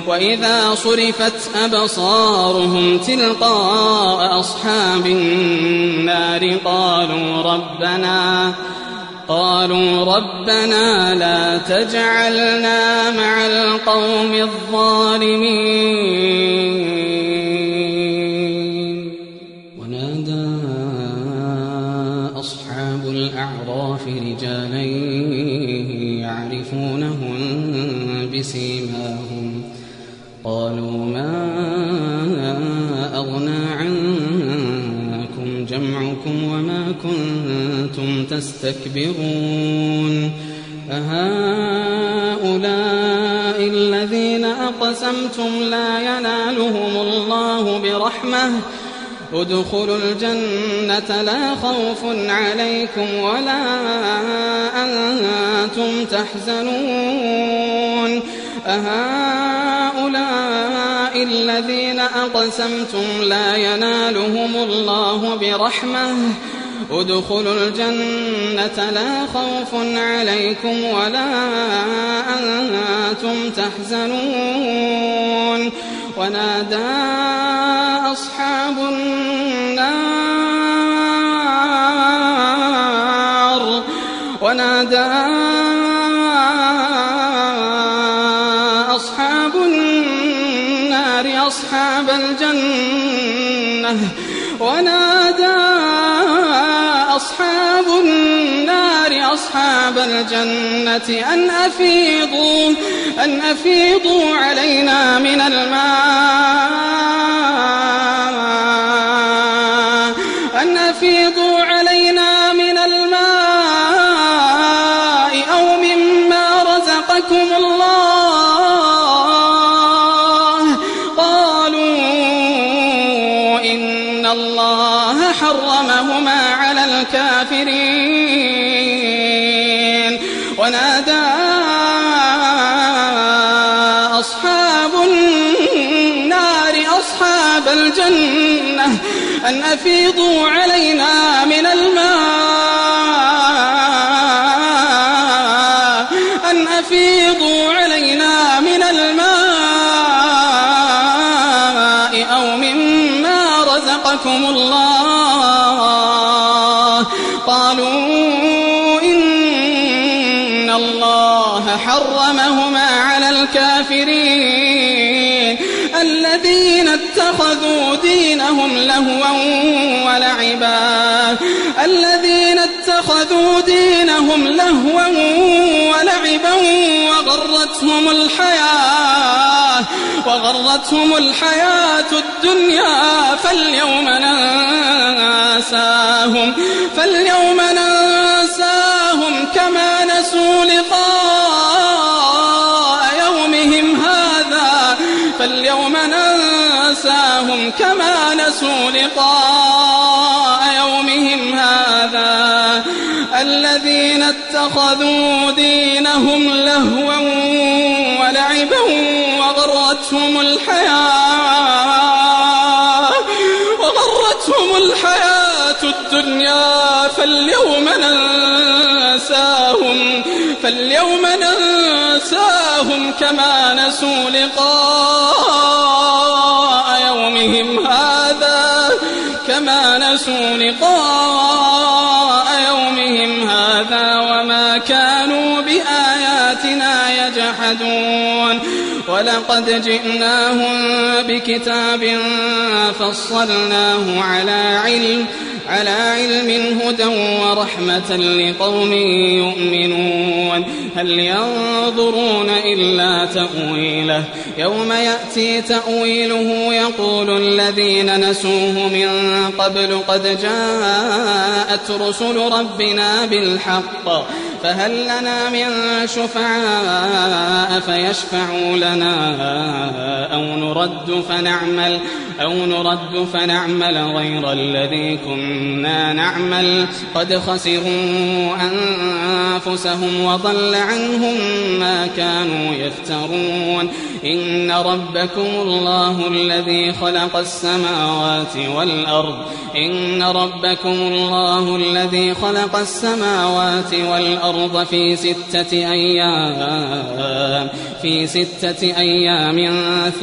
وإذا صرفت أبصارهم تلقاء أصحاب النار قالوا ربنا لا تجعلنا مع القوم الظالمين. ونادى أصحاب الأعراف رجالا يعرفونهم بسيماهم قالوا ما أغنى عنكم جمعكم وما كنتم تستكبرون أهؤلاء الذين أقسمتم لا ينالهم الله برحمة ادخلوا الجنة لا خوف عليكم ولا أنتم تحزنون أهؤلاء الذين أقسمتم لا ينالهم الله برحمة ادخلوا الجنة لا خوف عليكم ولا أنتم تحزنون ونادى أصحاب النار أصحاب الجنة أن أفيضوا علينا من الماء أو مما رزقكم الله قالوا إن الله حرمهما على الكافرين. ونادى أصحاب النار أصحاب الجنة أن أفيضوا علينا من الماء أو مما رزقكم الله قالوا إن الله حرمهما على الكافرين الذين اتخذوا دينهم لهوا ولعبا وغرتهم الحياة الدنيا فاليوم ننساهم كما نسوا لقاء يومهم هذا الذين اتخذوا دينهم لهوا ولعبا وغرتهم الحياة الدنيا فاليوم ننساهم كما نسوا لقاء يومهم هذا وما كانوا بآياتنا يجحدون. ولقد جئناهم بكتاب فصلناه على علم هدى ورحمة لقوم يؤمنون. هل ينظرون إلا تأويله يوم يأتي تأويله يقول الذين نسوه من قبل قد جاءت رسل ربنا بالحق فهل لنا من شفعاء فيشفعوا لنا أو نرد فنعمل غير الذي كنا نعمل قد خسروا أنفسهم وضل عنهم ما كانوا يفترون. إن ربكم الله الذي خلق السماوات والأرض في 6 أيام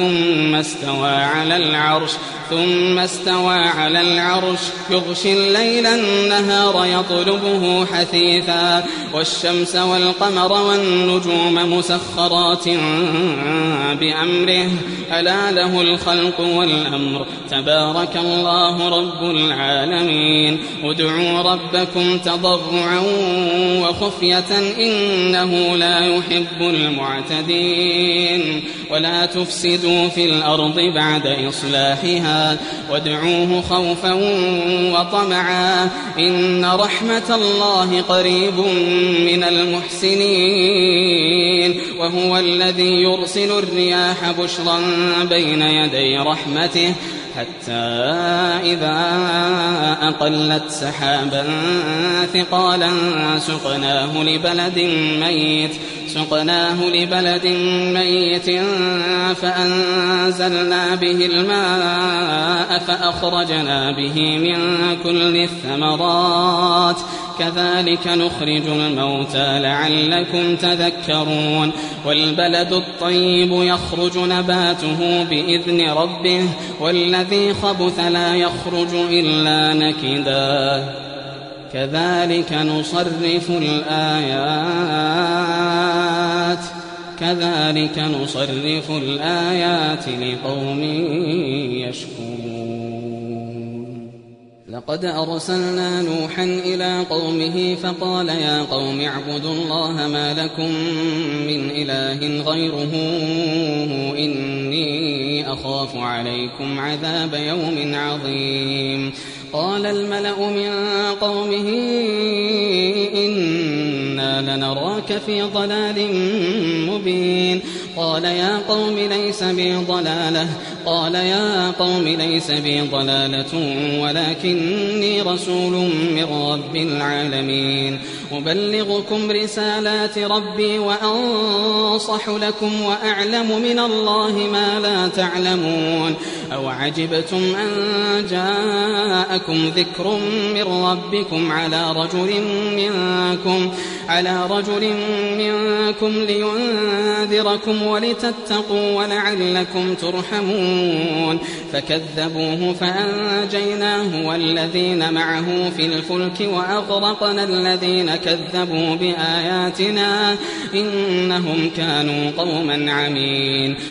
ثم استوى على العرش يغشي الليل النهار يطلبه حثيثا والشمس والقمر والنجوم مسخرات بأمره ألا له الخلق والأمر تبارك الله رب العالمين ادعوا ربكم تضرعا وخفية إنه لا يحب المعتدين ولا تفسدوا في الأرض بعد إصلاحها وادعوه خوفا وطمعا إن رحمة الله قريب من المحسنين وهو الذي يرسل الرياح بشرا بين يدي رحمته حتى إذا أقلت سحابا ثقالا سقناه لبلد ميت فأنزلنا به الماء فأخرجنا به من كل الثمرات كذلك نخرج الموتى لعلكم تذكرون والبلد الطيب يخرج نباته بإذن ربه والذي خبث لا يخرج إلا نكدا كذلك نصرف الآيات لقوم يشكرون لقد أرسلنا نوحا إلى قومه فقال يا قوم اعبدوا الله ما لكم من إله غيره إني أخاف عليكم عذاب يوم عظيم قال الملأ من قومه إنا لنراك في ضلال مبين قال يا قوم ليس بي ضلالة ولكني رسول من رب العالمين أبلغكم رسالات ربي وأنصح لكم وأعلم من الله ما لا تعلمون أو عجبتم أن جاءكم ذكر من ربكم على رجل منكم لينذركم ولتتقوا ولعلكم ترحمون فكذبوه فأنجيناه والذين معه في الفلك وأغرقنا الذين كذبوا بآياتنا إنهم كانوا قوما عمين